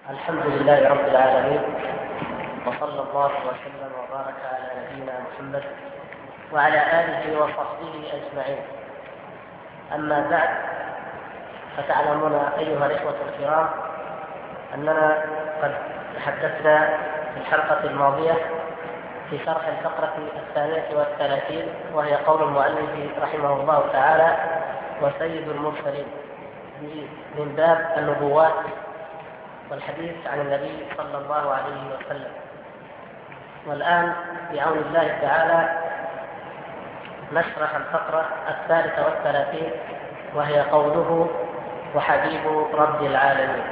الحمد لله رب العالمين، وصلى الله وسلم وبارك على نبينا محمد وعلى آله وصحبه أجمعين. أما بعد، فتعلمون أيها الإخوة الكرام أننا قد تحدثنا في الحلقة الماضية في شرح الفقرة 32، وهي قول المؤلف رحمه الله تعالى: وسيد المرسلين، من باب النبوات والحديث عن النبي صلى الله عليه وسلم. والآن بعون الله تعالى نشرح الفقرة 33، وهي قوله: وحبيب رب العالمين.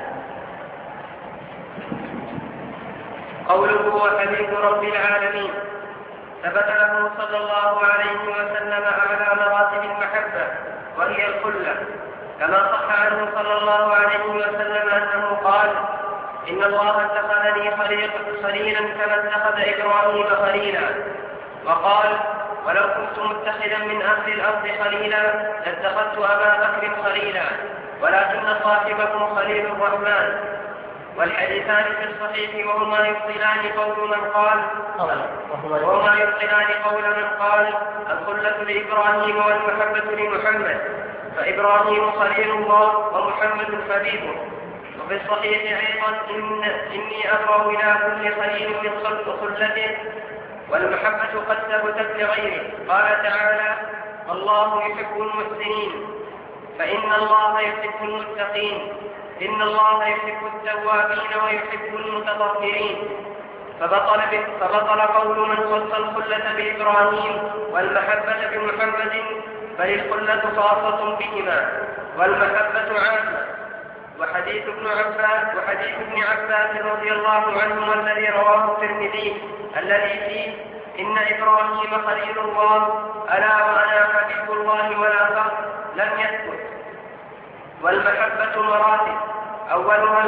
قوله وحبيب رب العالمين ثبت له صلى الله عليه وسلم أعلى مراتب المحبة، وهي الخلة، كما صح عنه صلى الله عليه وسلم أنه قال: إن الله اتخذني خليلا كما اتخذ إبراهيم خليلا. وقال: ولو كنت متخذا من أهل الأرض خليلا لاتخذت أبا بكر خليلا، ولكن صاحبكم خليل الرحمن. والحديثان في الصحيح وهما يبطلان قول من قال الخلة لإبراهيم والمحبة لمحمد، فإبراهيم خليل الله ومحمد حبيبه. وفي الصحيح أيضا: إني أبرأ إلى كل خليل من خلته، والمحبة قد ثبتت لغيره. قال تعالى: الله يحب المحسنين، فإن الله يحب المتقين، إن الله يحب التوابين ويحب المتطهرين. فبطل قول من خص الخلة بإبراهيم والمحبة بمحمد، بل الخلة خاصة بهما والمحبة عامة. وحديث ابن عباس رضي الله عنه الذي رواه الترمذي الذي فيه: إن إبراهيم خليل الله، ألا وأنا حبيب الله ولا فخر، لم يثبت. والمحبة مراتب، أولها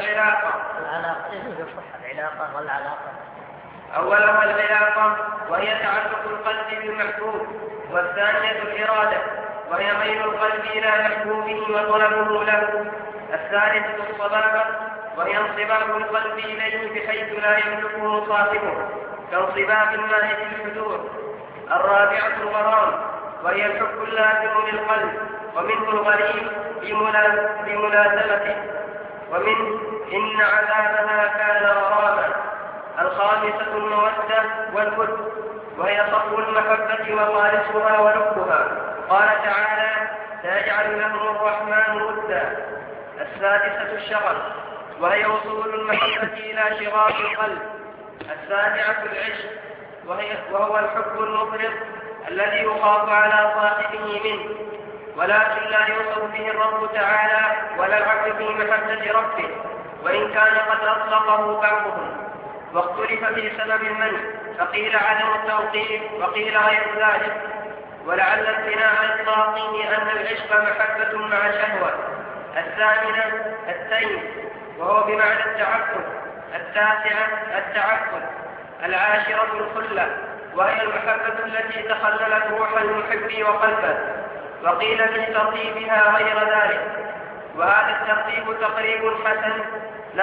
العلاقة وهي تعلق القلب بالمحبوب، والثانية الإرادة وهي ميل القلب إلى محبوبه وطلبه له، الثالثة الصبابة وهي انصباب القلب إليه بحيث لا يملكه صاحبه كانصباب الماء في الحدود، الرابعة الغرام وهي الحب اللازم للقلب، ومنه الغريب بملازمته، ومنه إن عذابها كان غراما. الخامسة المودة والود، وهي صفو المحبة وخالصها ولبها. قال تعالى: سيجعل لهم الرحمن ودا. السادسة الشغف، وهي وصول المحبة إلى شغاف القلب. السابعة العشق، وهو الحب المفرط الذي يخاف على صاحبه منه، ولكن لا يوصف به الرب تعالى ولا العبد في محبة ربه، وإن كان قد أطلقه بعضهم. واختلف في سبب المنع، فقيل عدم التوقيف وقيل غير ذلك، ولعل امتناع إطلاقه أن العشق محبة مع شهوة. الثامنة التيم، وهو بمعنى التعبد. التاسعة التعبد. العاشرة الخلة، وهي المحبة التي تخللت روح المحب وقلبه، وقيل في ترتيبها غير ذلك. وهذا الترتيب تقريب حسن لا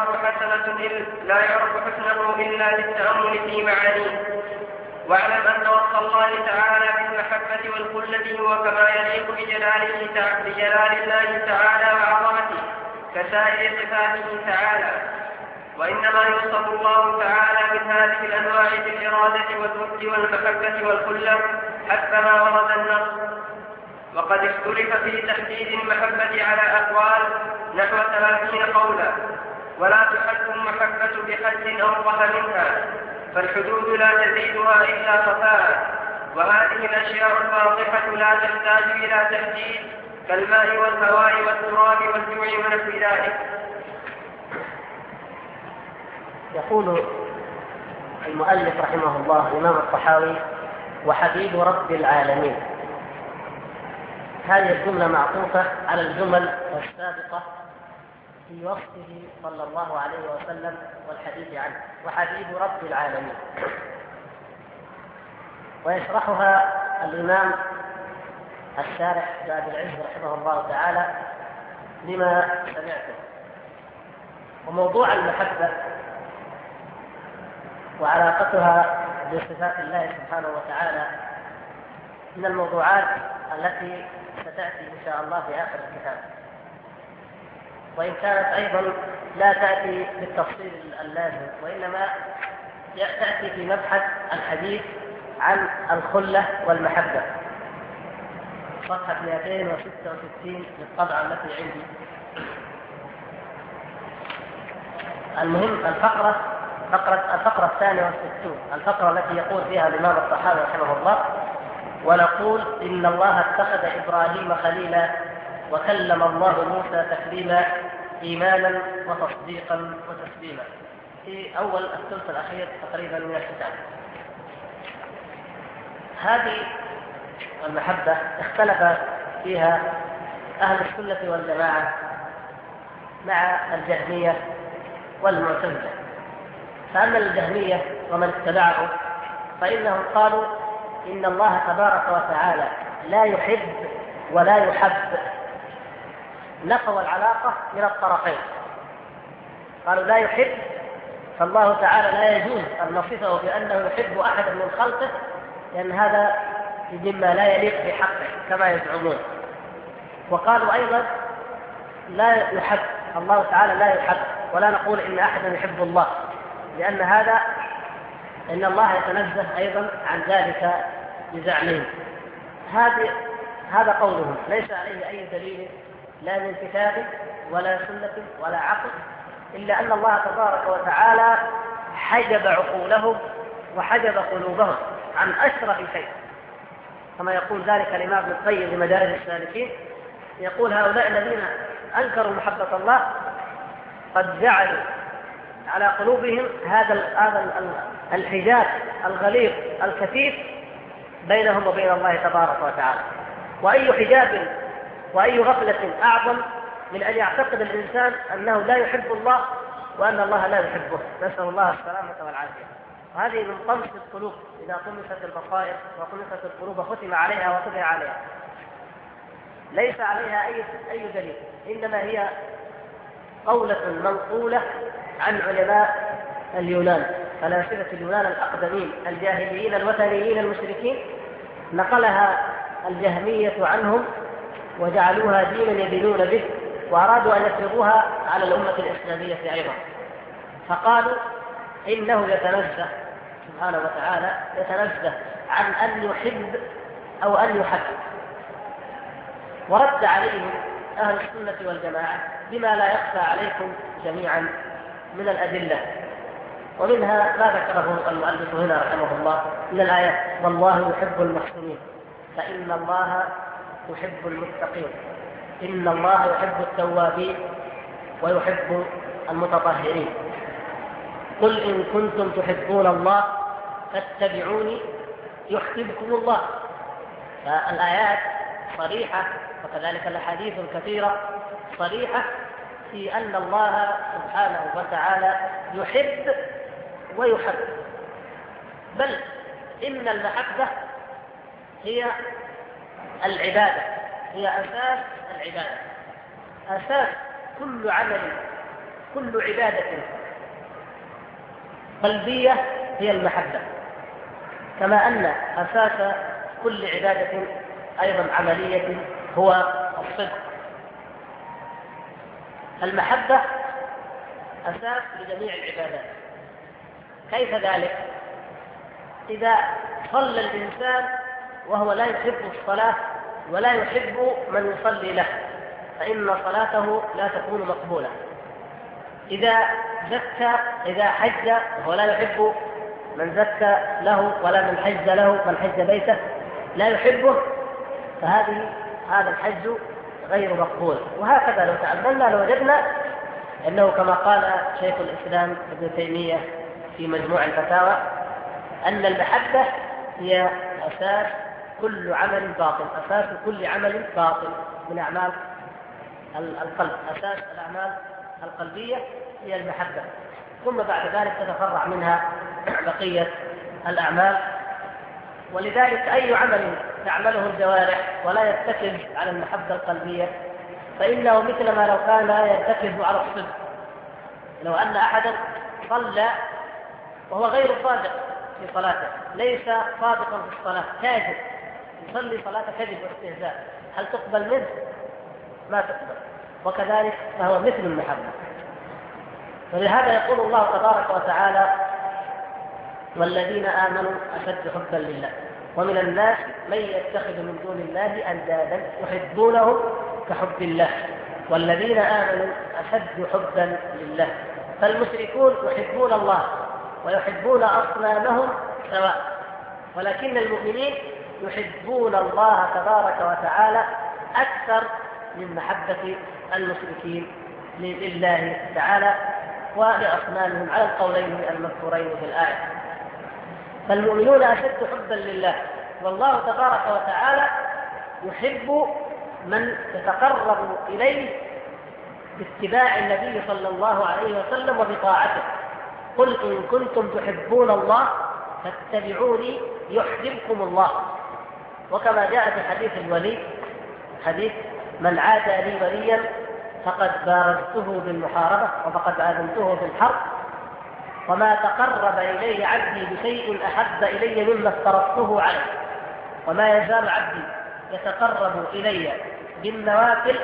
يعرف حسنه إلا بالتأمل في معانيه. واعلم أن وصف الله تعالى بالمحبة والخلة هو كما يليق بجلال الله تعالى وعظمته كسائر صفاته تعالى، وإنما يوصف الله تعالى من هذه الأنواع بالإرادة والود والمحبة والخلة حسب ما ورد النص. وقد اختلف في تحديد المحبة على أقوال نحو 30 قولا، ولا تحد المحبة بحد أوضح منها، فالحدود لا تزيدها إلا خفاء. وهذه الأشياء الواضحة لا تحتاج إلى تحديد، كالماء والهواء والتراب والجوع ونحو ذلك. يقول المؤلف رحمه الله الإمام الطحاوي: وحبيب رب العالمين. هذه الجملة معطوفة على الجمل السابقة في وصفه صلى الله عليه وسلم والحديث عنه: وحبيب رب العالمين. ويشرحها الإمام الشارح عبد العز رحمه الله تعالى لما سمعته. وموضوع المحبة وعلاقتها بصفات الله سبحانه وتعالى من الموضوعات التي ستأتي إن شاء الله في آخر الكتاب، وإن كانت أيضا لا تأتي بالتفصيل اللازم، وإنما تأتي في مبحث الحديث عن الخلة والمحبة، صفحة 266 للطبعة التي عندي. المهم الفقرة 62، الفقرة التي يقول فيها الإمام الطحاوي رحمه الله: ونقول إن الله اتخذ إبراهيم خليلا وكلم الله موسى تكليما إيمانا وتصديقا وتسليما، في أول الثلث الأخير تقريبا من الكتاب. هذه المحبة اختلف فيها أهل السنة والجماعة مع الجهمية والمعتزلة. فأما الجهمية ومن اتبعه فإنهم قالوا إن الله تبارك وتعالى لا يحب ولا يحب، نفوا العلاقة من الطرفين. قالوا لا يحب، فالله تعالى لا يجوز أن نصفه بأنه يحب أحدا من خلقه، لأن هذا مما لا يليق بحقه كما يزعمون. وقالوا أيضا لا يحب، الله تعالى لا يحب، ولا نقول إن أحدا يحب الله، لأن إن الله يتنزه أيضا عن ذلك بزعمهم. هذا قولهم ليس عليه أي دليل لا من كتاب ولا سنة ولا عقل، إلا أن الله تبارك وتعالى حجب عقولهم وحجب قلوبهم عن أشرف شيء، كما يقول ذلك الإمام ابن القيم في مدارج السالكين، يقول: هؤلاء الذين أنكروا محبة الله قد جعلوا على قلوبهم هذا الحجاب الغليظ الكثيف بينهم وبين الله تبارك وتعالى. وأي حجاب وأي غفلة أعظم من أن يعتقد الإنسان أنه لا يحب الله وأن الله لا يحبه، نسأل الله السلامة والعافية. وهذه من طمس القلوب، إذا طمست البصائر وطمست القلوب ختم عليها وطبع عليها، ليس عليها أي دليل، إنما هي قولة منقولة عن علماء اليونان، فلاسفة اليونان الأقدمين الجاهليين الوثنيين المشركين، نقلها الجهمية عنهم وجعلوها دينا يدينون به، وأرادوا أن يفرضوها على الأمة الإسلامية أيضا، فقالوا إنه يتنزه سبحانه وتعالى، يتنزه عن أن يحب أو أن يحب. ورد عليهم أهل السنة والجماعة بما لا يخفى عليكم جميعا من الأدلة، ومنها ما ذكره المؤلف هنا رحمه الله من الآيات: والله يحب المحسنين، فإن الله يحب المتقين، إن الله يحب التوابين ويحب المتطهرين، قل إن كنتم تحبون الله فاتبعوني يحببكم الله. فالآيات صريحة، وكذلك الأحاديث الكثيرة صريحة في أن الله سبحانه وتعالى يحب ويحب، بل إن المحبة هي العبادة، هي أساس العبادة، أساس كل عمل، كل عبادة قلبية هي المحبة، كما أن أساس كل عبادة أيضا عملية هو الصدق. المحبة أساس لجميع العبادات. كيف ذلك؟ إذا صلى الإنسان وهو لا يحب الصلاة ولا يحب من يصلي له، فإن صلاته لا تكون مقبولة. إذا زكى، إذا حج وهو لا يحب من زكى له ولا من حج له، من حج بيته لا يحبه، هذا الحج غير مقبول. وهكذا لو تأملنا لوجدنا أنه كما قال شيخ الإسلام ابن تيمية في مجموع الفتاوى أن المحبة هي أساس كل عمل باطل، أساس كل عمل باطل من أعمال القلب، أساس الأعمال القلبية هي المحبة، ثم بعد ذلك تتفرع منها بقية الأعمال. ولذلك أي عمل تعمله الجوارح ولا يرتكز على المحبة القلبية فإنه مثل ما لو كان يرتكز على الصدق، لو أن أحدا صلى وهو غير صادق في صلاته، ليس صادقا في الصلاة، كاذب، يصلي صلاة كذب واستهزاء، هل تقبل منه؟ ما تقبل. وكذلك فهو مثل المحبة. ولهذا يقول الله تبارك وتعالى: والذين آمنوا أشد حبا لله ومن الناس من يتخذ من دون الله أندادا يحبونهم كحب الله والذين آمنوا أشد حبا لله. فالمشركون يحبون الله ويحبون أصنامهم سواء، ولكن المؤمنين يحبون الله تبارك وتعالى أكثر من محبة المشركين لله تعالى ولأصنامهم على القولين المذكورين في الآية. فالمؤمنون أشد حبا لله، والله تبارك وتعالى يحب من يتقرب إليه باتباع النبي صلى الله عليه وسلم وبطاعته. قل إن كنتم تحبون الله فاتبعوني يحببكم الله. وكما جاء في حديث الولي، حديث من عادى لي وليا فقد بارزته بالمحاربة وفقد آذنته بالحرب، وما تقرب إلي عبدي بشيء أحب إلي مما افترضته عليه، وما يزال عبدي يتقرب إلي بالنوافل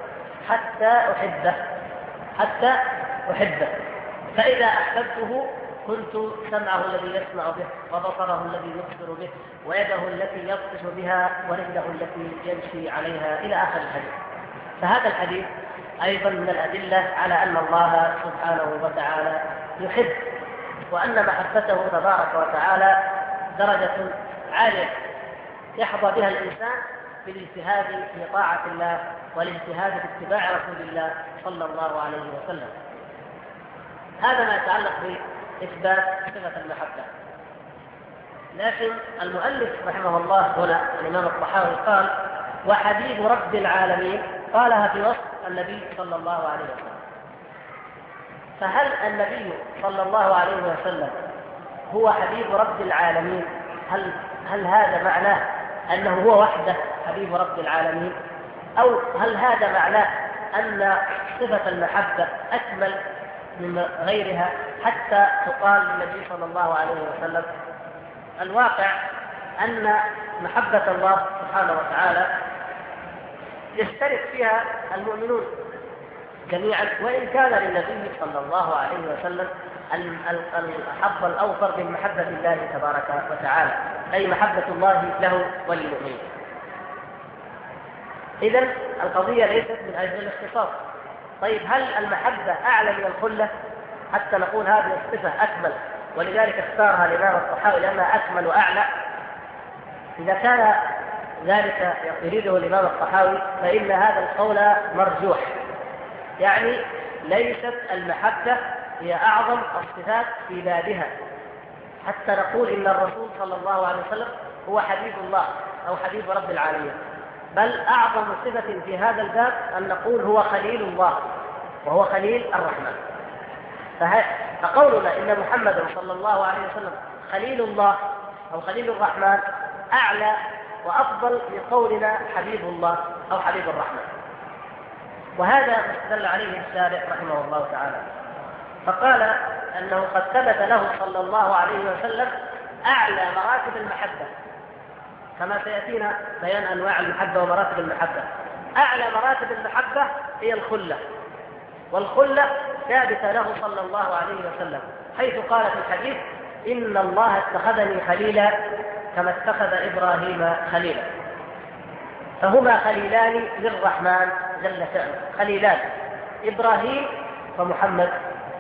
حتى أحبه فإذا أحببته كنت سمعه الذي يسمع به وبصره الذي يبصر به ويده التي يبطش بها ورجله التي يمشي عليها إلى آخر الحديث. فهذا الحديث أيضا من الأدلة على أن الله سبحانه وتعالى يحب، وأن محبته تبارك وتعالى درجة عالية يحظى بها الإنسان بالاجتهاد في طاعة الله والاجتهاد في اتباع رسول الله صلى الله عليه وسلم. هذا ما يتعلق بإثبات صفة المحبة. لكن المؤلف رحمه الله هنا الإمام الطحاوي قال: وحبيب رب العالمين، قالها في وصف النبي صلى الله عليه وسلم. فهل النبي صلى الله عليه وسلم هو حبيب رب العالمين؟ هل هذا معناه أنه هو وحده حبيب رب العالمين؟ أو هل هذا معناه أن صفة المحبة أكمل من غيرها حتى تقال للنبي صلى الله عليه وسلم؟ الواقع أن محبة الله سبحانه وتعالى يشترك فيها المؤمنون جميعا، وإن كان للنبي صلى الله عليه وسلم الحظ الأوفر من محبة الله تبارك وتعالى، أي محبة الله له وللمؤمنين. إذن القضية ليست من أجل الاختصاص. طيب هل المحبة أعلى من الخلة حتى نقول هذه الصفة أكمل ولذلك اختارها الإمام الطحاوي لأنها أكمل وأعلى؟ إذا كان ذلك يريده الإمام الطحاوي فإن هذا القول مرجوح، يعني ليست المحبة هي أعظم الصفات في بابها حتى نقول إن الرسول صلى الله عليه وسلم هو حبيب الله أو حبيب رب العالمين، بل أعظم صفة في هذا الباب أن نقول هو خليل الله وهو خليل الرحمن. فقولنا إن محمد صلى الله عليه وسلم خليل الله أو خليل الرحمن أعلى وأفضل من قولنا حبيب الله أو حبيب الرحمن. وهذا استدل عليه الشارع رحمه الله تعالى، فقال أنه قد ثبت له صلى الله عليه وسلم أعلى مراتب المحبة، كما سيأتينا بيان أنواع المحبة ومراتب المحبة. أعلى مراتب المحبة هي الخلة، والخلة ثابتة له صلى الله عليه وسلم، حيث قال في الحديث: إن الله اتخذني خليلا كما اتخذ إبراهيم خليلا. فهما خليلان للرحمن جل شأنه، خليلان، إبراهيم ومحمد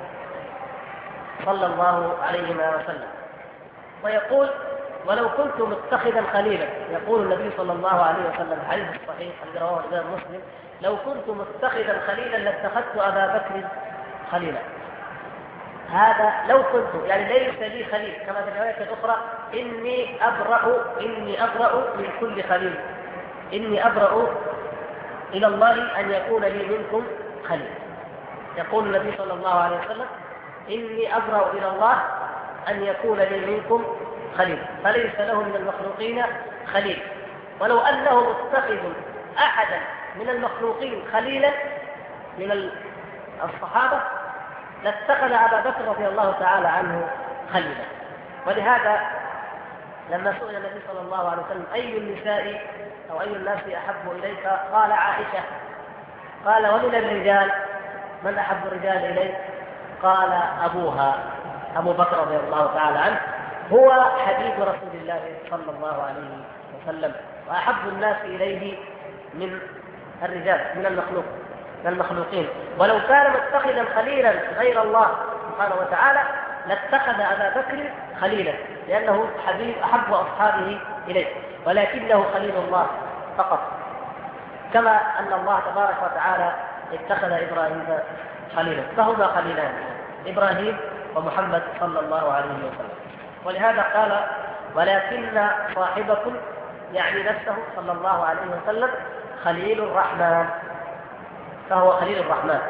صلى الله عليه وسلم. ويقول: ولو كنت متخذا خليلا، يقول النبي صلى الله عليه وسلم الحديث الصحيح الذي رواه الإمام مسلم: لو كنت متخذا خليلا لاتخذت أبا بكر خليلا. هذا لو كنت، يعني ليس لي خليل، كما في الرواية الأخرى: إني أبرأ من كل خليل، إني أبرأ إلى الله أن يكون لي منكم خليل. يقول النبي صلى الله عليه وسلم: إني أبرأ إلى الله أن يكون لي منكم خليل، فليس له من المخلوقين خليل. ولو أنه متخذ أحدا من المخلوقين خليلا من الصحابة لاتخذ أبا بكر رضي الله تعالى عنه خليلا. ولهذا لما سئل النبي صلى الله عليه وسلم أي النساء أو أي الناس أحب إليك قال عائشة. قال ومن الرجال من أحب الرجال إليك؟ قال أبوها أبو بكر رضي الله تعالى عنه، هو حبيب رسول الله صلى الله عليه وسلم وأحب الناس إليه من الرجال من المخلوقين. ولو كان متخذا خليلا غير الله سبحانه وتعالى لاتخذ أبا بكر خليلا، لأنه أحب أصحابه إليه، ولكنه خليل الله فقط، كما أن الله تبارك وتعالى اتخذ إبراهيم خليلا، فهما خليلان إبراهيم ومحمد صلى الله عليه وسلم. ولهذا قال ولكن صاحبكم يعني نفسه صلى الله عليه وسلم خليل الرحمن، فهو خليل الرحمن.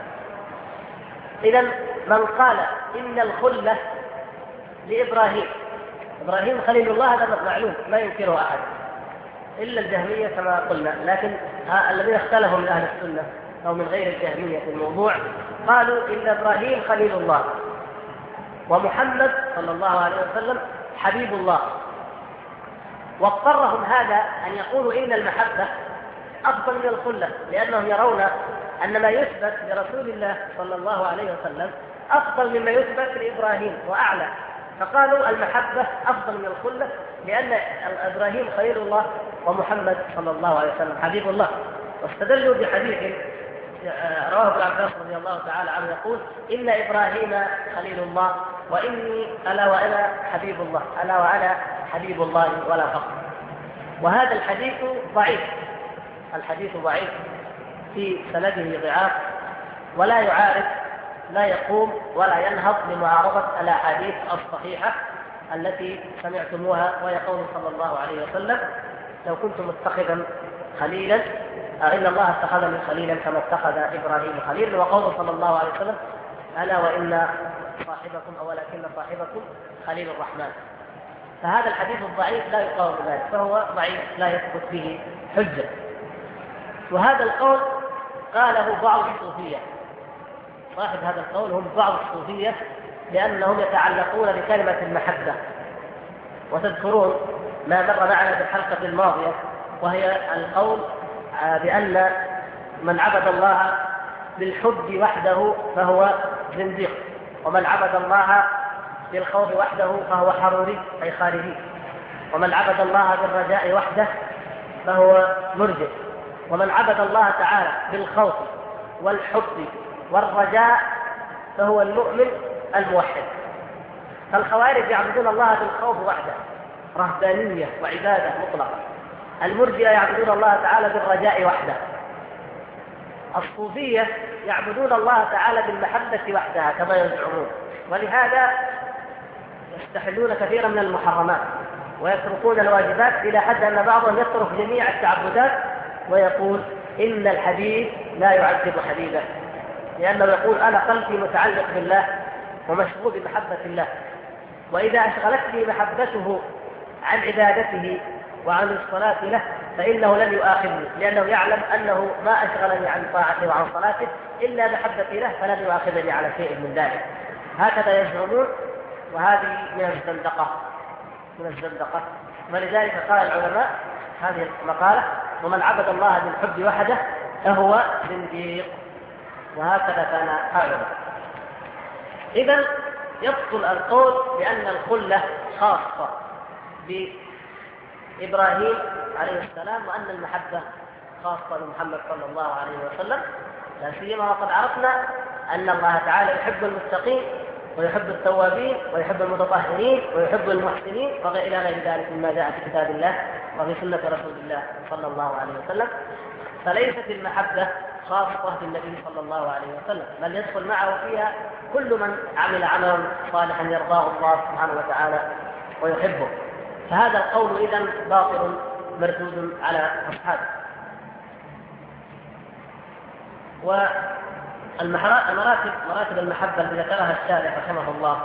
إذن من قال إن الخلة لإبراهيم، إبراهيم خليل الله هذا معلوم لا ينكره أحد إلا الجهمية كما قلنا، لكن الذين اختلفوا من أهل السنة أو من غير الجهمية في الموضوع قالوا إن إبراهيم خليل الله ومحمد صلى الله عليه وسلم حبيب الله. واضطرهم هذا أن يقولوا إن المحبة أفضل من الخلة، لأنهم يرون أن ما يثبت لرسول الله صلى الله عليه وسلم أفضل مما يثبت لإبراهيم وأعلى، فقالوا المحبة أفضل من الخلة لأن إبراهيم خليل الله ومحمد صلى الله عليه وسلم حبيب الله. واستدلوا بحديث رواه ابن عباس رضي الله تعالى عنه يقول إن إبراهيم خليل الله وإني ألا وأنا حبيب الله، ألا وأنا حبيب الله ولا فقر. وهذا الحديث ضعيف، الحديث ضعيف في سنده ضعاف ولا يعارض، لا يقوم ولا ينهض لمعارضة الأحاديث الصحيحة التي سمعتموها، وهي قول صلى الله عليه وسلم لو كنت متخذا خليلا إن الله اتخذني خليلا كما اتخذ إبراهيم خليلا، وقول صلى الله عليه وسلم ألا وإن صاحبكم أو ولكن صاحبكم خليل الرحمن. فهذا الحديث الضعيف لا يقاوم ذلك، فهو ضعيف لا يثبت به حجة. وهذا القول قاله بعض الصوفية، صاحب هذا القول هم بعض الصوفية، لأنهم يتعلقون بكلمة المحبة. وتذكرون ما مر معنا في الحلقة الماضية وهي القول بأن من عبد الله بالحب وحده فهو زنديق، ومن عبد الله بالخوف وحده فهو حروري أي خارجي، ومن عبد الله بالرجاء وحده فهو مرجئ، ومن عبد الله تعالى بالخوف والحب والرجاء فهو المؤمن الموحد. فالخوارج يعبدون الله بالخوف وحده رهبانية وعبادة مطلقة، المرجئة يعبدون الله تعالى بالرجاء وحده، الصوفية يعبدون الله تعالى بالمحبة وحدها كما يزعمون. ولهذا يستحلون كثيرا من المحرمات ويتركون الواجبات إلى حد أن بعضهم يترك جميع التعبدات ويقول إن الحبيب لا يعذب حبيبه، لأنه يقول أنا قلبي متعلق بالله ومشغول بمحبة الله، وإذا أشغلتني محبته عن عبادته وعن الصلاة له فإنه لن يؤاخذني، لأنه يعلم أنه ما أشغلني عن طاعته وعن صلاته إلا محبتي له فلن يؤاخذني على شيء من ذلك. هكذا يزعمون، وهذه من الزندقة. ولذلك قال العلماء هذه المقالة ومن عبد الله بالحب وحده فهو زنديق، وهكذا كان هؤلاء. إذن يبطل القول بأن الخلة خاصة بإبراهيم عليه السلام وأن المحبة خاصة بمحمد صلى الله عليه وسلم، لا سيما وقد عرفنا أن الله تعالى يحب المتقين ويحب التوابين ويحب المتطهرين ويحب المحسنين إلى غير ذلك مما جاء في كتاب الله وفي سنة رسول الله صلى الله عليه وسلم. فليست المحبة خاصة بالنبي صلى الله عليه وسلم، بل يدخل معه فيها كل من عمل عملا صالحا يرضاه الله سبحانه وتعالى ويحبه. فهذا القول إذن باطل مردود على أصحابه. مراتب المحبة التي ذكرها الشارع رحمه الله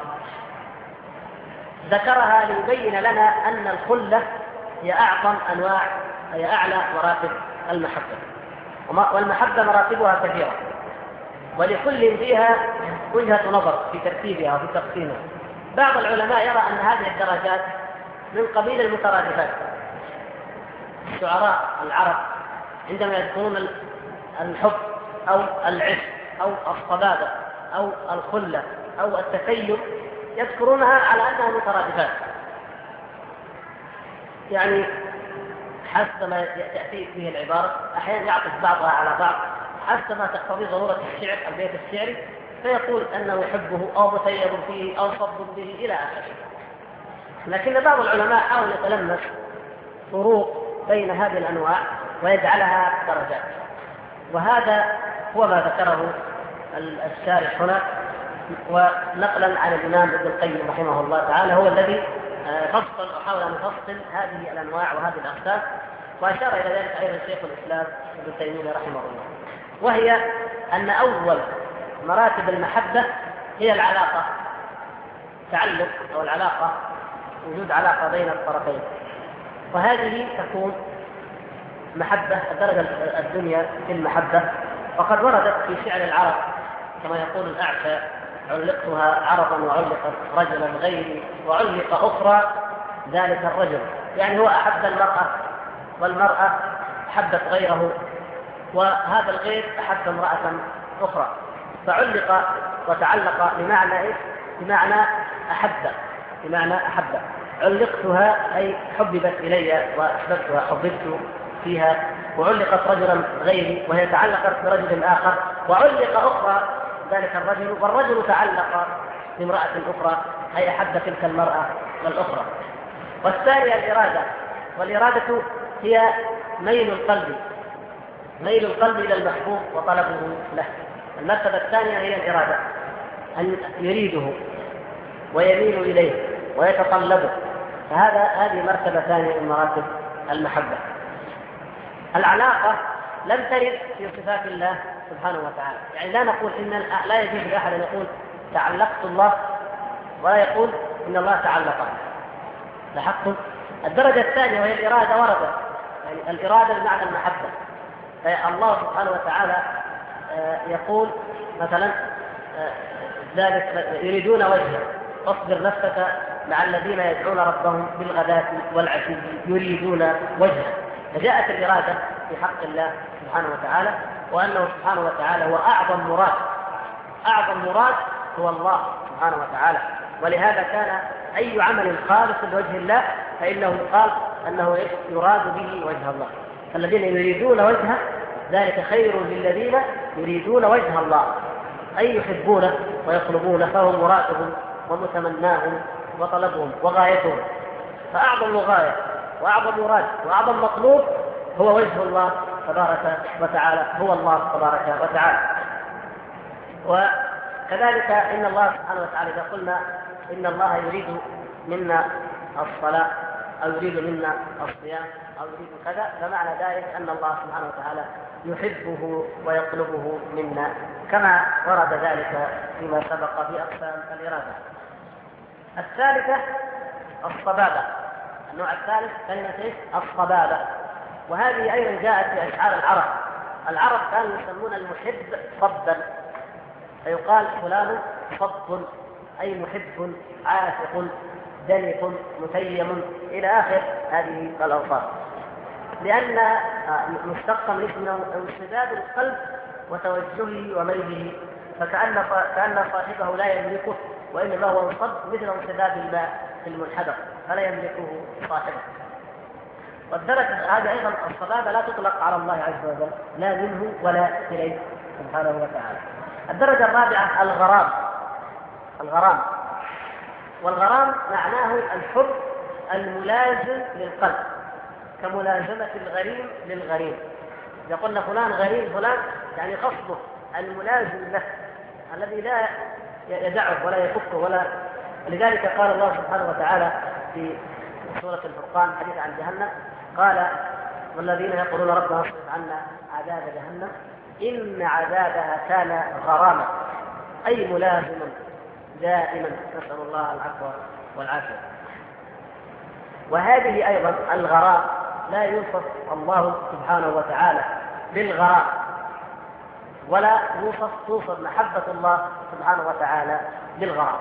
ذكرها ليبين لنا أن الخلة هي أعظم أنواع، هي أعلى مراتب المحبة، والمحبة مراتبها كثيرة ولكل فيها وجهة نظر في ترتيبها وفي تقسيمها. بعض العلماء يرى أن هذه الدرجات من قبيل المترادفات. الشعراء العرب عندما يذكرون الحب أو العشق أو الصبابة أو الخلة أو التخيل يذكرونها على أنها مترادفات، يعني حسب ما تأتي فيه العبارة أحيانا يعطف بعضها على بعض حسب ما تقتضي ضرورة الشعر البيت الشعري، فيقول أنه يحبه أو متيم فيه أو صب به إلى آخره. لكن بعض العلماء حاول يتلمس فروق بين هذه الأنواع ويجعلها درجات، وهذا هو ما ذكره الشارح هنا، ونقلا عن الإمام ابن القيم رحمه الله تعالى هو الذي فصل وحاول أن يفصل هذه الأنواع وهذه الأقسام، وأشار إلى ذلك أيضا شيخ الإسلام ابن تيمية رحمه الله، وهي أن أول مراتب المحبة هي العلاقة، تعلق أو العلاقة، وجود علاقة بين الطرفين، وهذه تكون محبة الدرجة الدنيا في المحبة. وقد وردت في شعر العرب كما يقول الأعشى: علقتها عرضا وعلقت رجلا غيري وعلق أخرى ذلك الرجل، يعني هو أحب المرأة والمرأة أحبت غيره، وهذا الغير أحب امرأة أخرى، فعلق وتعلق بمعنى إيه؟ بمعنى أحب، بمعنى أحب. علقتها أي حببت إلي وأحببتها، حببت فيها. وعلقت رجلا غيري وهي تعلقت برجل آخر، وعلق أخرى ذلك الرجل، والرجل تعلق بامرأة أخرى أي أحب تلك المرأة والأخرى. والثانية الإرادة، والإرادة هي ميل القلب، ميل القلب إلى المحبوب وطلبه له. المرتبة الثانية هي الإرادة، أن يريده ويميل إليه ويتطلبه، هذه مرتبة ثانية من مراتب المحبة. العلاقة لم ترد في صفات الله سبحانه وتعالى، يعني لا نقول لا يجوز لأحد أن يقول تعلقت الله ولا يقول إن الله تعلق. لاحظتم؟ الدرجة الثانية وهي الإرادة وردت، يعني الإرادة بمعنى المحبة. الله سبحانه وتعالى يقول مثلا ذلك يريدون وجهه فاصبر نفسك مع الذين يدعون ربهم بالغداة والعشي يريدون وجهه. فجاءت الإرادة في حق الله سبحانه وتعالى، وأنه سبحانه وتعالى هو أعظم مراد، أعظم مراد هو الله سبحانه وتعالى. ولهذا كان أي عمل خالص لوجه الله فإنه قال أنه يراد به وجه الله. فالذين يريدون وجهه ذلك خير للذين يريدون وجه الله، أي يحبونه ويطلبونه، فهم مرادهم ومتمناهم وطلبهم وغايتهم. فأعظم غاية وأعظم مراد وأعظم مطلوب هو وجه الله تبارك وتعالى، هو الله تبارك وتعالى. وكذلك إن الله سبحانه وتعالى إذا قلنا إن الله يريد منا الصلاة أو يريد منا الصيام أو يريد كذا، فمعنى ذلك أن الله سبحانه وتعالى يحبه ويطلبه منا، كما ورد ذلك فيما سبق في أقسام الإرادة. الثالثة الصبابة، النوع الثالث كلمة الصبابة، وهذه أيضا جاءت في أشعار العرب. العرب كانوا يسمون المحب صبا، فيقال فلان صب أي محب عاشق دلق متيم إلى آخر هذه الأوصاف، لأن مشتقا من انسداد القلب وتوجهه وميله، فكأن صاحبه لا يملكه، وإنما هو انصب مثل انسداد الماء في المنحدر فلا يملكه صاحبه. والدرجة هذا أيضا الصبابة لا تطلق على الله عز وجل، لا منه ولا إليه سبحانه وتعالى. الدرجة الرابعة الغرام، الغرام، والغرام معناه الحب الملازم للقلب، كملازمة الغريم للغريم. إذا قلنا فلان غريم فلان يعني قصده الملازم له الذي لا يدعه ولا يفكه ولا. لذلك قال الله سبحانه وتعالى في سورة الفرقان حديث عن جهنم، قال والذين يقولون ربنا اصرف عنا عذاب جهنم إن عذابها كان غراما، أي ملازما دائما، نسأل الله العفو والعافية. وهذه أيضا الغرام لا يوصف الله سبحانه وتعالى بالغرام، ولا توصف محبة الله سبحانه وتعالى بالغرام.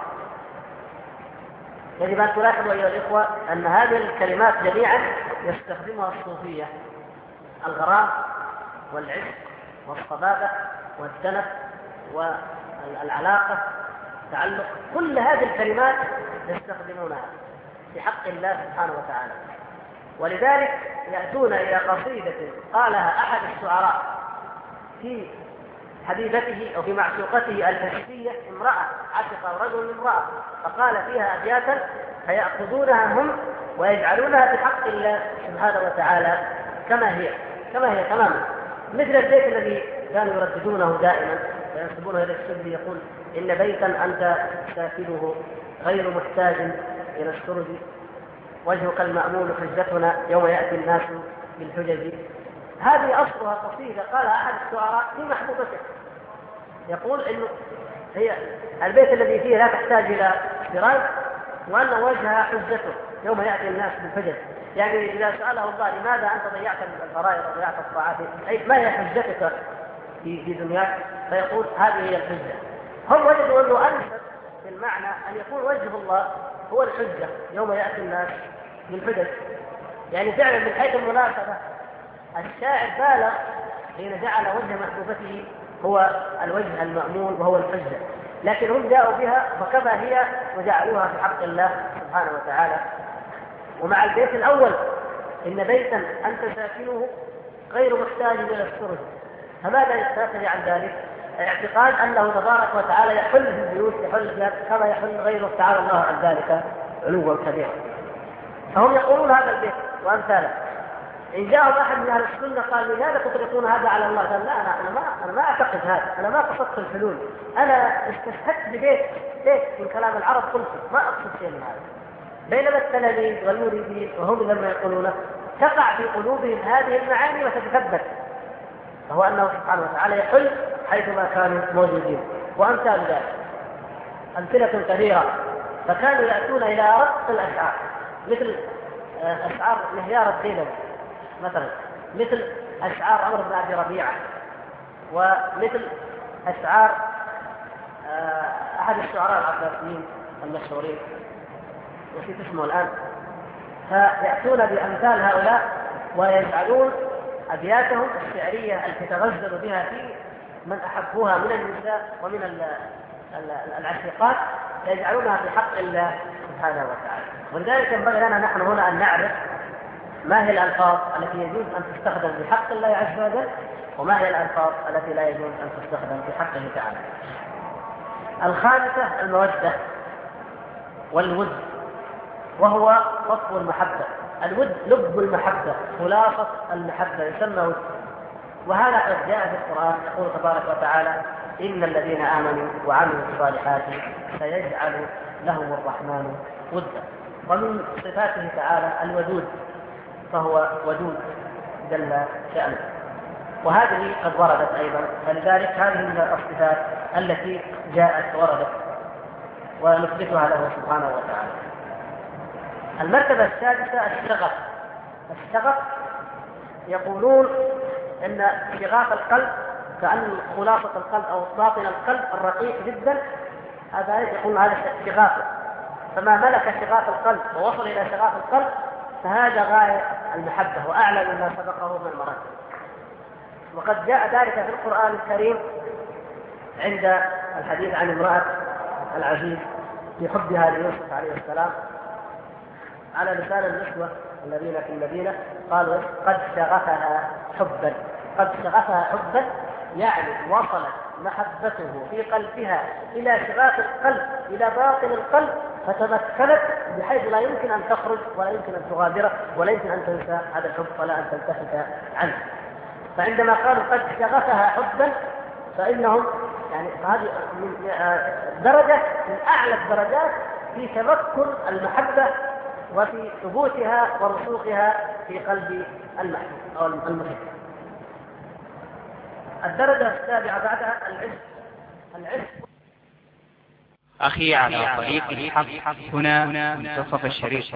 يجب أن تلاحظوا أيها الإخوة أن هذه الكلمات جميعا يستخدمها الصوفية: الغرام والعشق والصبابة والدنف والعلاقة التعلق، كل هذه الكلمات يستخدمونها في حق الله سبحانه وتعالى. ولذلك يأتون إلى قصيدة قالها أحد الشعراء في حبيبته أو في معشوقته الفحشية، امرأة عشق رجل امرأة، فقال فيها أبياتا فيأخذونها هم ويجعلونها في حق الله سبحانه وتعالى كما هي تماما، مثل البيت الذي كانوا يرددونه دائما وينسبونه إلى السدي، يقول: إن بيتا أنت ساكنه غير محتاج إلى السرج، وجهك المأمول حجتنا يوم يأتي الناس بالحجج. هذه أصلها قصيدة قالها أحد الشعراء في محبوبته، يقول إنه هي البيت الذي فيه لا تحتاج إلى سراج، وأن وجهها حجته يوم يأتي الناس بالحجج. يعني إذا سأله الله: لماذا أنت ضيعت الفرائض وضيعت الطاعات؟ أي ما هي حجتك في دنياك؟ فيقول: هذه هي الحجة. هم وجدوا أنه أنسب في المعنى أن يكون وجه الله هو الحجة يوم يأتي الناس بالحجج. يعني فعلا من حيث المناسبة الشاعر بالغ حين جعل وجه محبوبته هو الوجه المأمون وهو الحجة، لكن هم جاءوا بها فكما هي وجعلوها في حق الله سبحانه وتعالى. ومع البيت الأول: إن بيتا أنت ساكنه غير محتاج إلى السرج. فماذا يستفيد عن ذلك؟ اعتقاد أنه تبارك وتعالى يحل في البيوت، يحل كما يحل غيره تعالى الله عن ذلك علوا كبيرا. فهم يقولون هذا البيت وأمثاله. إن جاءهم أحد من أهل السنة قال: لماذا تطلقون هذا على الله؟ قال: لا، أنا ما أعتقد هذا، أنا ما قصدت الحلول، أنا استشهدت ببيت من كلام العرب قلت، ما أقصد شيء من هذا. بينما التلاميذ والمريدين وهم لما يقولون تقع في قلوبهم هذه المعاني وتتثبت، فهو أنه سبحانه وتعالى يحل حيثما كانوا موجودين. وأمثال ذلك أمثلة كثيرة. فكانوا يأتون إلى أرق الأشعار، مثل أشعار مهيار الديلمي مثلا، مثل أشعار عمرو بن أبي ربيعة، ومثل أشعار أحد الشعراء العباسيين المشهورين نسيت اسمه الآن. فيأتون بأمثال هؤلاء ويجعلون أبياتهم الشعرية التي تغزل بها في من أحبوها من النساء ومن العشيقات، يجعلونها في حق الله سبحانه وتعالى. ولذلك ينبغي لنا نحن هنا أن نعرف ما هي الألفاظ التي يجوز أن تستخدم في حق الله عز وجل، وما هي الألفاظ التي لا يجوز أن تستخدم في حقه تعالى. الخامسة: المودة والود، وهو صفو المحبة. الود لب المحبة، خلاصة المحبة، يسمى ود. وهذا قد جاء في القرآن، يقول تبارك وتعالى: إن الذين آمنوا وعملوا الصالحات سيجعل لهم الرحمن ودا. ومن صفاته تعالى الودود، فهو ودود جل شأنه. وهذه قد وردت أيضا، فلذلك هذه من الصفات التي جاءت وردت ونثبتها له سبحانه وتعالى. المرتبة السادسة: الشغف. يقولون إن شغاف القلب كأن خلاصة القلب أو باطن القلب الرقيق جدا، هذا يقولون هذا شغافه. فما ملك شغاف القلب ووصل إلى شغاف القلب فهذا غاية المحبة وأعلى مما سبقه من المراتب. وقد جاء ذلك في القرآن الكريم عند الحديث عن امرأة العزيز في حبها ليوسف عليه السلام، على لسان النسوة الذين في المدينة قالوا: قد شغفها حبا، يعني وصلت محبته في قلبها إلى شغاف القلب، إلى باطن القلب، فتمكنت بحيث لا يمكن أن تخرج ولا يمكن أن تغادره ولا يمكن أن تنسى هذا الحب ولا أن تلتفت عنه. فعندما قالوا قد شغفها حبا فإنهم يعني هذه درجة من أعلى الدرجات في تمكن المحبة وفي ثبوتها ورسوخها في قلب المحبوب أو المحب. الدرجة السابعة بعدها العشق. أخي على طريق الحق هنا منتصف الشريط.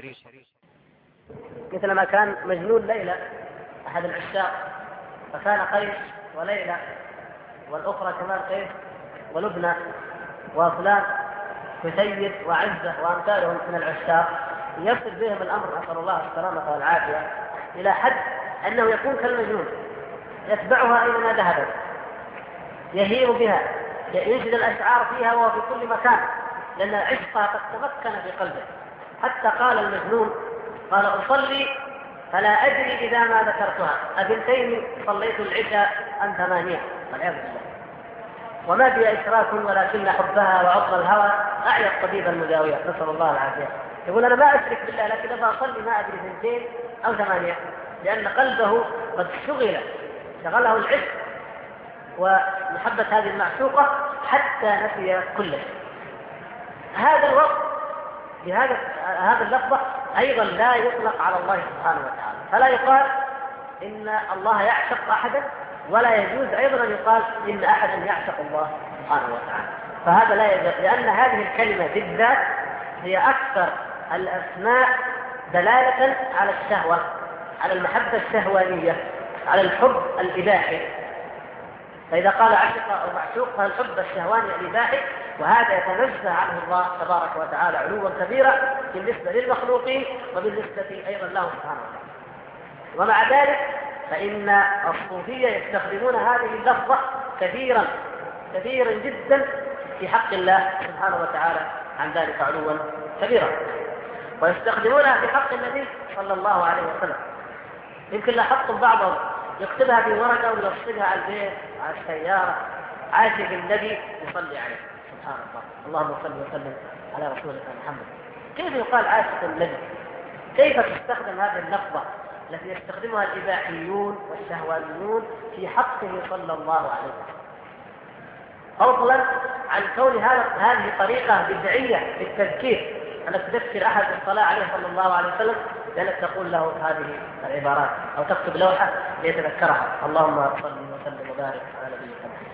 مثلما كان مجنون ليلى أحد العشاق، فكان قيس وليلى والأخرى كمال قيس ولبنى وفلان كسيد وعزة وأمثالهم من العشاق، يصل بهم الأمر نسأل الله السلامة والعافية إلى حد أنه يكون كالمجنون يتبعها أينما ذهبت، يهيم بها، ينشد الأشعار فيها وهو في كل مكان، لأن عشقها قد تمكن في قلبه. حتى قال المجنون قال أصلي فلا أدري إذا ما ذكرتها 2 صليت العشاء أم 8 والعياذ بالله، وما بي إشراك ولكن حبها وعطر الهوى أعيا الطبيب المداوية نسأل الله العافية. يقول أنا ما أشرك بالله لكن أبغى أصلي ما أدري 2 أو 8، لأن قلبه قد شغله العشق ومحبة هذه المعشوقة حتى نسي كل شيء. هذا الوقت بهذا اللفظة أيضا لا يطلق على الله سبحانه وتعالى، فلا يقال إن الله يعشق أحدا، ولا يجوز أيضا أن يقال إن أحدا يعشق الله سبحانه وتعالى، فهذا لا يجوز، لأن هذه الكلمة بالذات هي أكثر الأسماء دلالة على الشهوة، على المحبة الشهوانية، على الحب الإباحي. فإذا قال عشق أو معشوق فالحب الشهواني الإباحي، وهذا يتنزه عنه الله تبارك وتعالى علوا كبيرا بالنسبة للمخلوقين وبالنسبة أيضا له سبحانه وتعالى. ومع ذلك فإن الصوفية يستخدمون هذه اللفظة كثيرا جدا في حق الله سبحانه وتعالى عن ذلك علوا كبيرا، ويستخدمونها في حق النبي صلى الله عليه وسلم. يمكن لاحظتم بعضهم يكتبها في ورقة ويلصقها على البيت على السيارة، عاشق النبي يصلي عليه، سبحان الله، اللهم صل وسلم على رسولك محمد. كيف يقال عاشق النبي؟ كيف تستخدم هذه اللفظة التي يستخدمها الإباحيون والشهوانيون في حقه صلى الله عليه وسلم، فضلا عن كون هذه طريقة بدعية للتذكير، أنك تذكر أحد بالصلاة عليه صلى الله عليه وسلم لأنك تقول له هذه العبارات أو تكتب لوحة ليتذكرها، اللهم صل وسلم وبارك على نبيك محمد.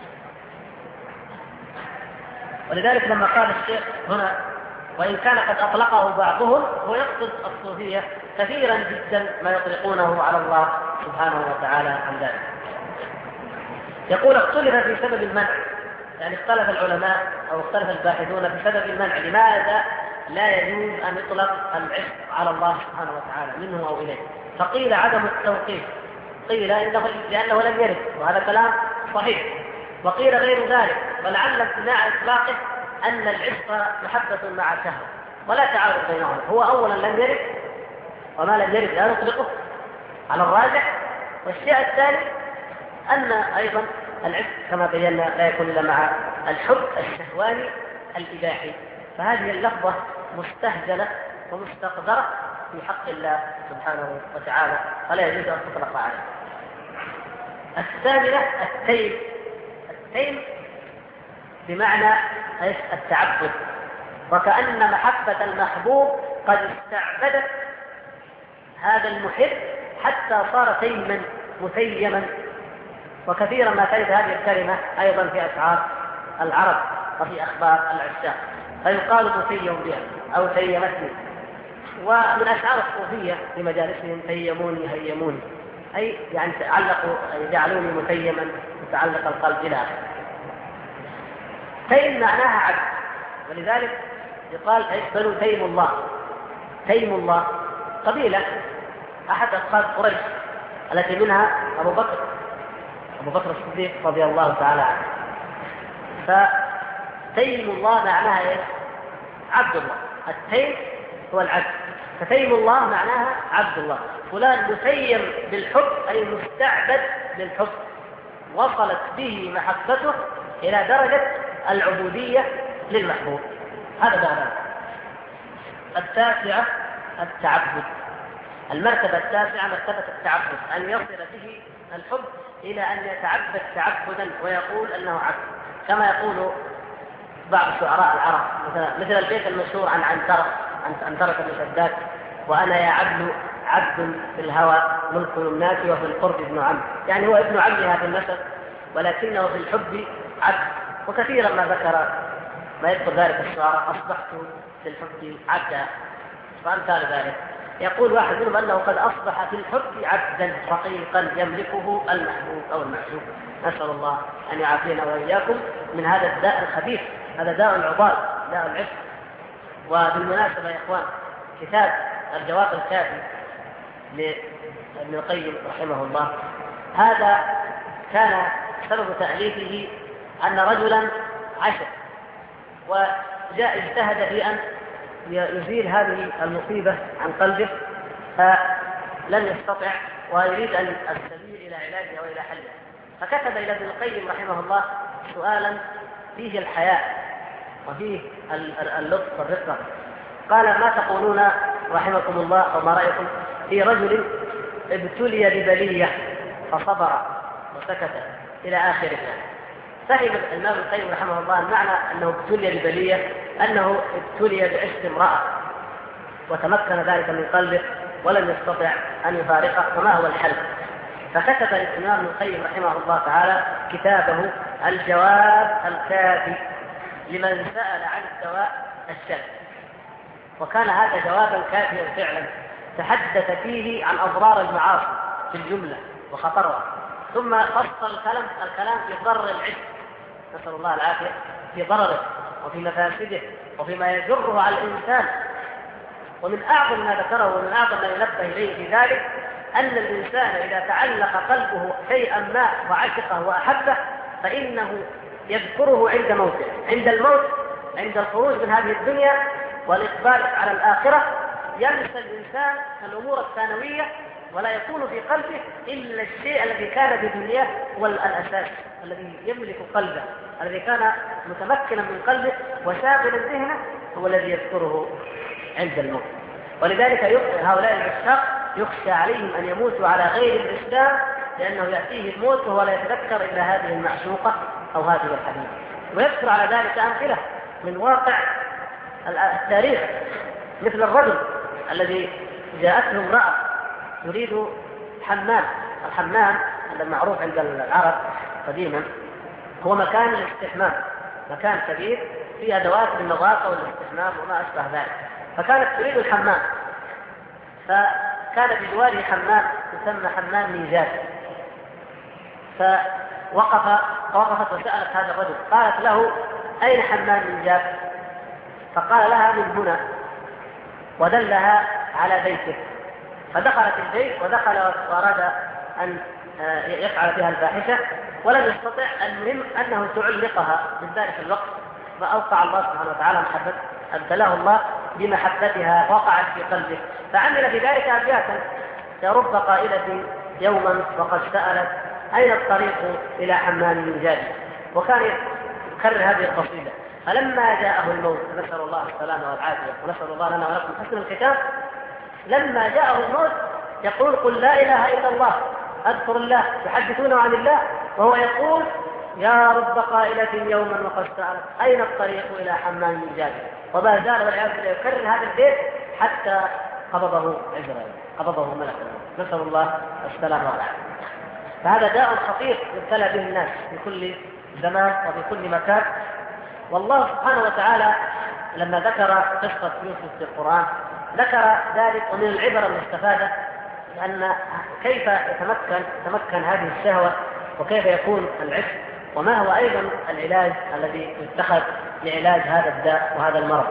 ولذلك لما قال الشيخ هنا وإن كان قد أطلقه بعضهم، هو يقصد الصوفية كثيرا جدا ما يطلقونه على الله سبحانه وتعالى عن ذلك. يقول اختلف في سبب المنع، يعني اختلف العلماء أو اختلف الباحثون في سبب المنع، لماذا لا يجوز أن يطلق العشق على الله سبحانه وتعالى منه أو إليه. فقيل عدم التوقيف، قيل لأنه لم يرد، وهذا كلام صحيح. وقيل غير ذلك، ولعل امتناع إطلاقه أن العشق محبة مع شهوة ولا تعارض بينهما. هو أولا لم يرد، وما لم يرد لا نطلقه على الراجح. والشيء الثاني أن أيضا العشق كما بينا لا يكون إلا مع الحب الشهواني الإباحي، فهذه اللفظة مستهجنة ومستقدرة في حق الله سبحانه وتعالى، فلا يجوز أن تطلق عليه. الثامنة التيم بمعنى التعبد، وكأن محبة المحبوب قد استعبدت هذا المحب حتى صار تيما مسيما. وكثيرا ما تجد هذه الكلمة أيضا في أشعار العرب وفي أخبار العشاق، فيقال مسيم بها أو تيمتني. ومن أشعار الصوفية في مجالسهم تيموني هيموني، أي يعني جعلوني مسيما متعلق القلب إلى آخره. تيم معناها عبد، ولذلك يقال بنو تيم الله. تيم الله قبيلة أحد أصحاب قريش التي منها أبو بكر الصديق رضي الله تعالى عنه. فتيم الله معناها إيه؟ عبد الله. التيم هو العبد، فتيم الله معناها عبد الله. فلان مسيم بالحب أي مستعبد بالحب، وصلت به محبته إلى درجة العبودية للمحبوب. هذا معناه. التاسعة التعبد، المرتبة التاسعة مرتبة التعبد، أن يصل به الحب إلى أن يتعبد تعبدا ويقول أنه عبد، كما يقول بعض شعراء العرب مثل البيت المشهور عن عنترة بن شداد: وأنا يا عبد في الهوى ملك الناس وفي القرب ابن عم. يعني هو ابن عمها في النسب ولكنه في الحب عبد. وكثيرا ما ذكر ما يذكر ذلك الشعراء: أصبحت في الحب عبدا، وأمثال ذلك. يقول واحد منهم أنه قد أصبح في الحب عبدا رقيقا يملكه المحبوب أو المعشوق. نسأل الله أن يعافينا وإياكم من هذا الداء الخبيث، هذا داء العضال، داء العشق. وبالمناسبة يا إخوان، كتاب الجواب الكافي لابن القيم رحمه الله، هذا كان سبب تأليفه أن رجلا عشق وجاء اجتهد في أن يزيل هذه المصيبة عن قلبه، فلن يستطع ويريد أن السبيل إلى علاجها وإلى حلها، فكتب إلى ابن القيم رحمه الله سؤالا فيه الحياء وفيه اللطف والرقة. قال: ما تقولون رحمكم الله أو ما رأيكم في رجل ابتلي ببلية فصبر وسكت إلى آخره؟ فهم الإمام القيم رحمه الله المعنى أنه ابتلي ببلية أنه ابتلي بعشق امرأة وتمكن ذلك من قلبه ولم يستطع أن يفارقه، وما هو الحل؟ فكتب الإمام ابن القيم رحمه الله تعالى كتابه الجواب الكافي لمن سأل عن الدواء الشافي. وكان هذا جوابا كافيا فعلا، تحدث فيه عن أضرار المعاصي في الجملة وخطرها، ثم فصل الكلام في ضرر العشق، نسأل الله العافية، في ضرره وفي مفاسده وفيما يجره على الإنسان. ومن أعظم ما ذكره ومن أعظم ما ينبه إليه في ذلك أن الإنسان إذا تعلق قلبه شيئا ما وعشقه وأحبه فإنه يذكره عند موته، عند الموت، عند الخروج من هذه الدنيا والإقبال على الآخرة، ينسى الإنسان الأمور الثانوية ولا يكون في قلبه إلا الشيء الذي كان في دنياه هو الأساس الذي يملك قلبه، الذي كان متمكنا من قلبه وشاغلا ذهنه، هو الذي يذكره عند الموت. ولذلك هؤلاء العشاق يخشى عليهم أن يموتوا على غير الإسلام، لأنه يأتيه الموت وهو لا يتذكر إلا هذه المعشوقة أو هذه الحبيبة. ويذكر على ذلك أمثلة من واقع التاريخ، مثل الرجل الذي جاءته امرأة تريد حمام. الحمام المعروف عند العرب قديما هو مكان الاستحمام، مكان كبير فيه أدوات للنظافة والاستحمام وما أشبه ذلك، فكانت تريد الحمام، فكان بجواره حمام يسمى حمام ميزات، فوقفت وسألت هذا الرجل، قالت له: أين حمام ميزات؟ فقال لها: من هنا، ودلها على بيته. فدخلت البيت ودخل وأراد أن يفعل بها الفاحشة ولم يستطع. المهم أنه تعلقها من ذلك الوقت، فأوقع الله سبحانه وتعالى محبة، أبدله الله بمحبتها وقعت في قلبه، فعمل في ذلك أبياتا: يا رب قائلة يوما وقد سألت أين الطريق إلى حمام ميزات، وكان يكرر هذه القصيدة. فلما جاءه الموت، نسأل الله السلامة والعافية ونسأل الله لنا ولكم حسن الختام، لما جاءه الموت يقول: قل لا إله إلا الله، أذكر الله، يحدثونه عن الله، وهو يقول: يا رب قائلة يوما وقد سألت أين الطريق إلى حمام ميزات. وما زال والعياذ بالله يكرر هذا البيت حتى قبضه عزرائيل، قبضه ملك الموت، نسأل الله السلامة والعافية. فهذا داء خطير يبتلى به الناس في كل زمان وفي كل مكان. والله سبحانه وتعالى لما ذكر قصة يوسف في القرآن ذكر ذلك، ومن العبر المستفادة أن كيف تتمكن هذه الشهوة وكيف يكون العشق، وما هو أيضا العلاج الذي يتخذ لعلاج هذا الداء وهذا المرض.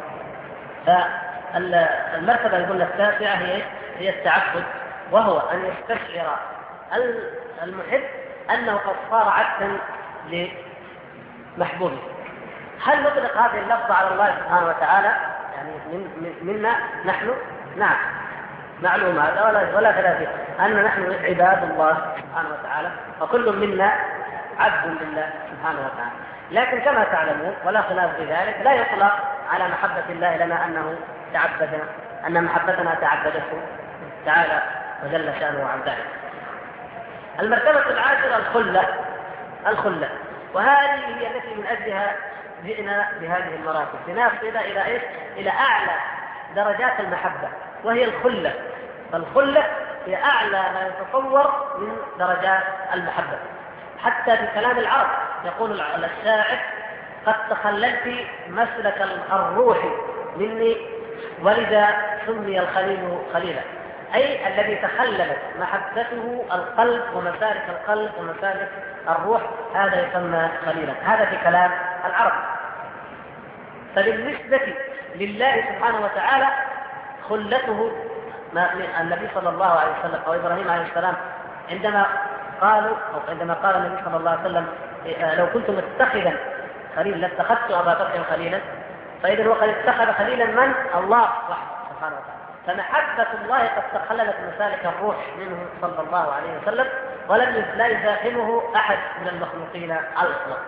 فالمرتبة اللي قلنا التاسعة هي التعبد، وهو أن يستشعر المحب أنه قد صار عبدا لمحبوبه. هل نطلق هذه اللفظة على الله سبحانه وتعالى يعني منا نحن؟ نعم، معلوم هذا ولا ثلاثة، أن نحن عباد الله سبحانه وتعالى، وكل منا عبد لله سبحانه وتعالى. لكن كما تعلمون ولا خلاف في ذلك، لا يطلق على محبة الله لنا أنه تعبدنا، أن محبتنا تعبدته تعالى وجل شأنه عن ذلك. المرتبة العاشرة الخلة، وهذه هي التي من أجلها جئنا بهذه المراتب، لنصل إلى إيش؟ إلى أعلى درجات المحبة، وهي الخلة. فالخلة هي أعلى ما يتصور من درجات المحبة. حتى في كلام العرب يقول الشاعر: قد تخللت مسلك الروح مني، ولذا سمي الخليل خليلا، أي الذي تخللت محبته القلب ومسالك القلب ومسالك الروح، هذا يسمى خليلا. هذا في كلام العرب. فبالنسبة لله سبحانه وتعالى خلته النبي صلى الله عليه وسلم أو إبراهيم عليه السلام عندما قال النبي صلى الله عليه وسلم لو كنت متخذا خليلا لاتخذت أبا بكر خليلا، فإذا هو قد اتخذ خليلا من؟ الله وحده سبحانه وتعالى. فمحبة الله قد تخللت مسالك الروح منه صلى الله عليه وسلم، لا يزاحمه أحد من المخلوقين على الإطلاق.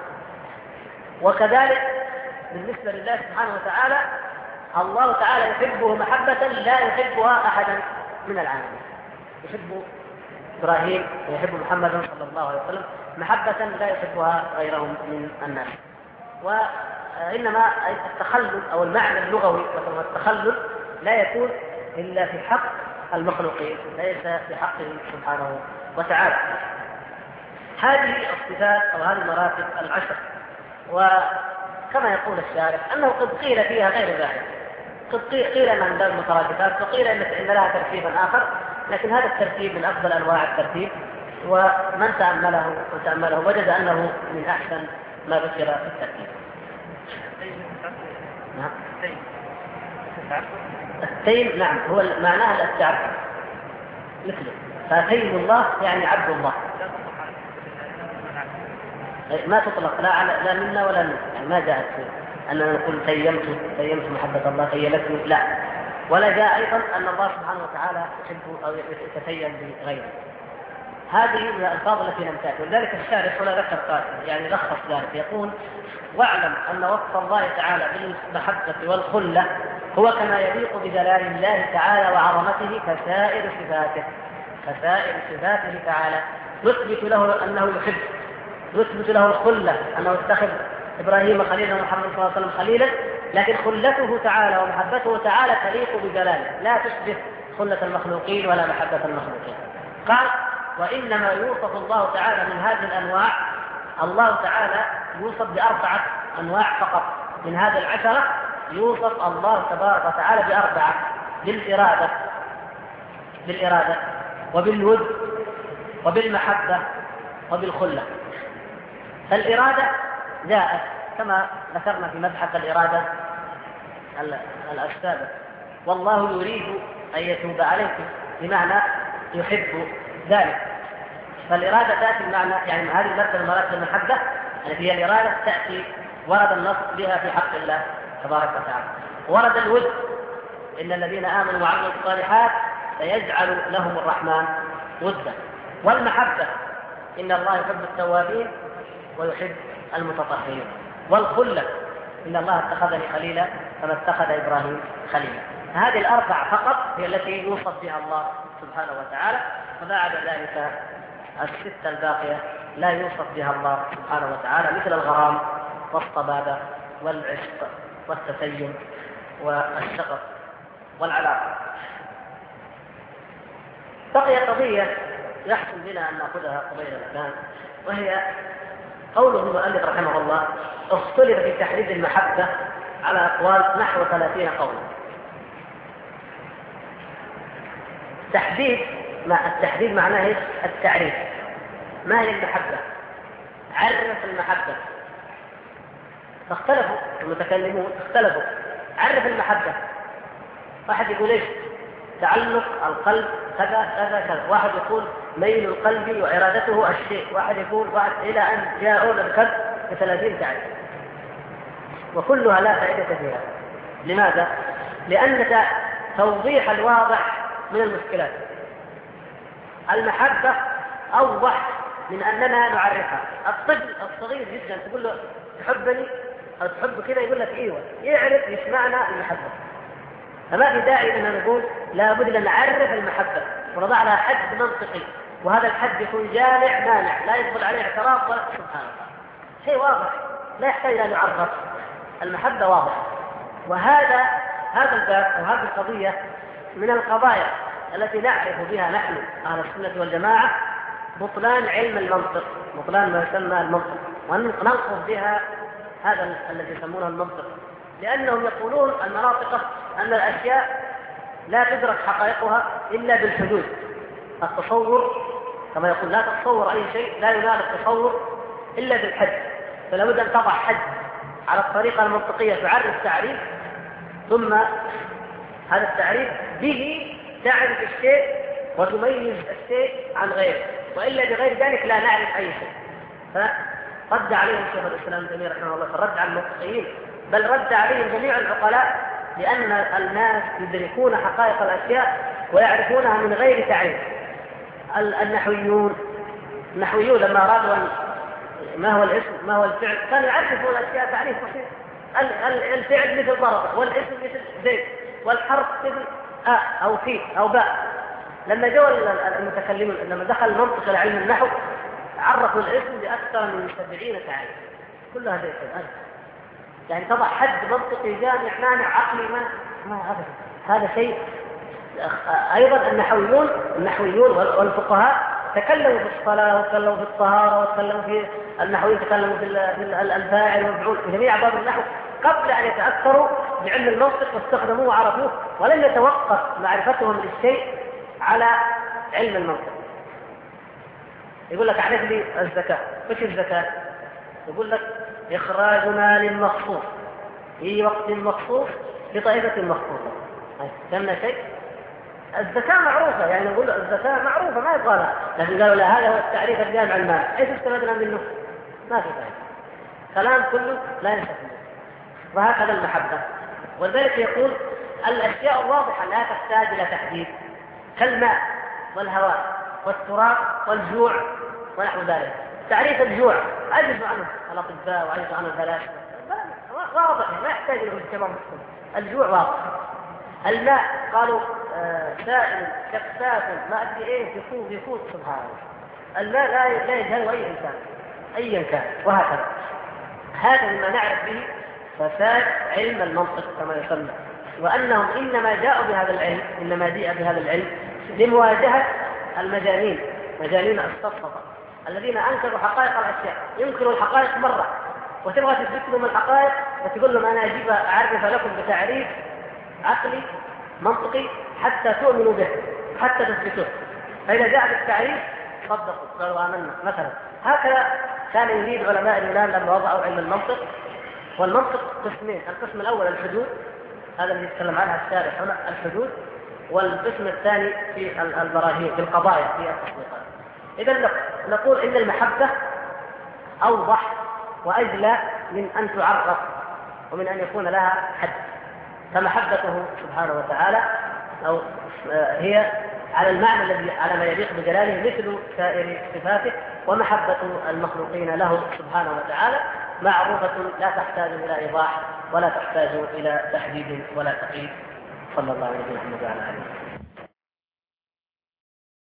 وكذلك بالنسبة لله سبحانه وتعالى الله تعالى يحبه محبة لا يحبها أحدا من العالمين. يحب إبراهيم ويحب محمد صلى الله عليه وسلم محبة لا يحبها غيرهم من الناس. وإنما التخلل أو المعنى اللغوي مثلا التخلل لا يكون إلا في حق المخلوقين، ليس في حقه سبحانه وتعالى. هذه الصفات أو هذه المراتب العشر، وكما يقول الشارح أنه قد قيل فيها غير ذلك، قد قيل أنها من باب المترادفات، وقيل أن لها ترتيبا آخر، لكن هذا الترتيب من أفضل أنواع الترتيب، ومن تأمله وجد أنه من أحسن ما ذكر في الترتيب. نعم. التيم نعم هو معناه التعبد مثله، فتيم الله يعني عبد الله، ما تطلق لا منا ولا منا، يعني ما جاءت أننا نقول تيمت محبة الله تيمتني، لا، ولا جاء أيضا أن الله سبحانه وتعالى يحب أو يتتيم بغيره. هذه من الألفاظ التي لم تأتي، ولذلك الشارح هنا ذكر يعني لخص ذلك، يقول: واعلم أن وصف الله تعالى بالمحبة والخلة هو كما يليق بجلال الله تعالى وعظمته كسائر صفاته تعالى، نثبت له أنه يحب، نثبت له الخلة أنه اتخذ إبراهيم خليلا ومحمد صلى الله عليه وسلم خليلا، لكن خلته تعالى ومحبته تعالى تليق بجلاله، لا تشبه خلة المخلوقين ولا محبة المخلوقين. قال: وإنما يوصف الله تعالى من هذه الأنواع، الله تعالى يوصف ب4 أنواع فقط من هذه ال10، يوصف الله تبارك وتعالى ب4: بالإرادة وبالود وبالمحبة وبالخلة. فالإرادة جاءت كما ذكرنا في مبحث الإرادة السابق: والله يريد أن يتوب عليكم، بمعنى يحب ذلك. فالإرادة تأتي بمعنى يعني هذه المرتبة مراتب المحبة التي هي الإرادة تأتي ورد النص بها في حق الله تبارك وتعالى. ورد الود: إن الذين آمنوا وعملوا الصالحات سيجعل لهم الرحمن ودا. والمحبة: إن الله يحب التوابين ويحب المتطهرين. والخلة: إن الله اتخذني خليلا كما اتخذ إبراهيم خليلا. هذه ال4 فقط هي التي يوصف بها الله سبحانه وتعالى، وبعد ذلك ال6 الباقية لا يوصف بها الله سبحانه وتعالى، مثل الغرام والصبابة والعشق والتسيم والشغف والعلاقة. بقي قضية يحسن بنا أن نأخذها قبيل الآن، وهي قوله المؤلف رحمه الله: اختلف في تحديد المحبة على أقوال نحو 30 قولا. التحديد معناه التعريف. ما هي المحبة؟ عرف المحبة. فاختلفوا المتكلمون، اختلفوا. عرف المحبة. واحد يقول ايش؟ تعلق القلب كذا كذا كذا، واحد يقول ميل القلب وإرادته الشيء، واحد يقول إلى أن جاءون القلب ب30 تعريف، وكلها لا فائدة فيها. لماذا؟ لأن توضيح الواضح من المشكلات. المحبة أوضح من أننا نعرفها. الطفل الصغير جدا تقول له تحبني أو تحب كذا، يقول لك إيوه، يعرف إيش معنى المحبة. فما في داعي أن نقول لا بد أن نعرف المحبة ونضع لها حد منطقي، وهذا الحد يكون جامع مانع لا يدخل عليه اعتراض ولا سبحان الله. شيء واضح لا يحتاج إلى يعرف. المحبة واضحة. وهذا الباب وهذه القضية من القضايا التي نعرف بها نحن أهل السنة والجماعة بطلان علم المنطق، بطلان ما يسمى المنطق، وننقض بها هذا الذي يسمونه المنطق، لأنهم يقولون المناطق أن الأشياء لا تدرك حقائقها إلا بالحدود. التصور كما يقول لا تتصور أي شيء، لا ينال التصور إلا بالحد، فلا بد أن تضع حد على الطريقة المنطقية، تعرف تعريف، ثم هذا التعريف به تعرف الشيء وتميز الشيء عن غيره، وإلا بغير ذلك لا نعرف أي شيء. فرد عليهم شيخ الإسلام ابن تيمية رحمه الله، فرد على المنطقيين، بل رد عليهم جميع العقلاء، لأن الناس يدركون حقائق الأشياء ويعرفونها من غير تعريف. النحويون لما أرادوا ما هو الاسم ما هو الفعل كانوا يعرفون الأشياء تعريف صحيح. الفعل مثل ضرب، والاسم مثل زيد، والحرف مثل أو في أو باء. لما جو المتكلمون لما دخل المنطق إلى علم النحو عرفوا الاسم بأكثر من 70 تعريف، كلها زي كذا. يعني تضع حد منطقي جامع مانع عقلي ما هذا شيء. أيضا النحويون والفقهاء تكلموا في الصلاة وتكلموا في الطهارة وتكلموا في النحويين تكلموا في الفاعل والمفعول في جميع أبواب النحو قبل أن يتأثروا بعلم المنطق واستخدموه وعرفوه، ولم يتوقف معرفتهم للشيء على علم المنطق. يقول لك اعرف لي الزكاة، وش الزكاة؟ يقول لك إخراج مال مخصوص في وقت مخصوص بطائفة مخصوصة. سمنا شيء. الزكاة معروفة، يعني نقول الزكاة معروفة ما يقالها، لكن قالوا لا هذا هو التعريف الجامع المال، ايش استفدنا منه؟ ما في فائدة، كلام كله لا يستفيد. وهكذا المحبة، ولذلك يقول الأشياء الواضحة لا تحتاج إلى تحديد، كالماء والهواء والتراب والجوع ونحو ذلك. تعريف الجوع عجز عنه الأطباء وعجز عنه الفلاسفة، واضح ما يحتاج إلى اجتماع مسلم. الجوع واضح. الماء قالوا سائل شفاف ما أدري إيه يفوت سبحان الله. الماء لا يجهل أي إنسان أيا كان، وهكذا. هذا مما نعرف به فساد علم المنطق كما يسمى، وأنهم إنما جاءوا بهذا العلم، إنما جاء بهذا العلم لمواجهة مجانين السفسطة الذين أنكروا حقائق الأشياء. ينكروا الحقائق مرة وتبغى تثبت لهم الحقائق وتقول لهم أنا أجيب أعرف لكم بتعريف عقلي منطقي حتى تؤمنوا به حتى تثبتوه، فإذا جاء بالتعريف صدقوا قالوا آمنا مثلا. هكذا كان يريد علماء اليونان لما وضعوا علم المنطق. والمنطق قسمين، القسم الأول الحدود، هذا اللي يتكلم عنها الشارح هنا، الحدود، والقسم الثاني في البراهين في القضايا في التصديقات. إذا نقول إن المحبة أوضح وأجلى من أن تعرف ومن أن يكون لها حد، فمحبته سبحانه وتعالى أو هي على المعنى الذي على ما يليق بجلاله مثل سائر صفاته، ومحبة المخلوقين له سبحانه وتعالى معروفة لا تحتاج إلى إيضاح ولا تحتاج إلى تحديد ولا تقييد. صلى الله عليه وسلم وعلى آله.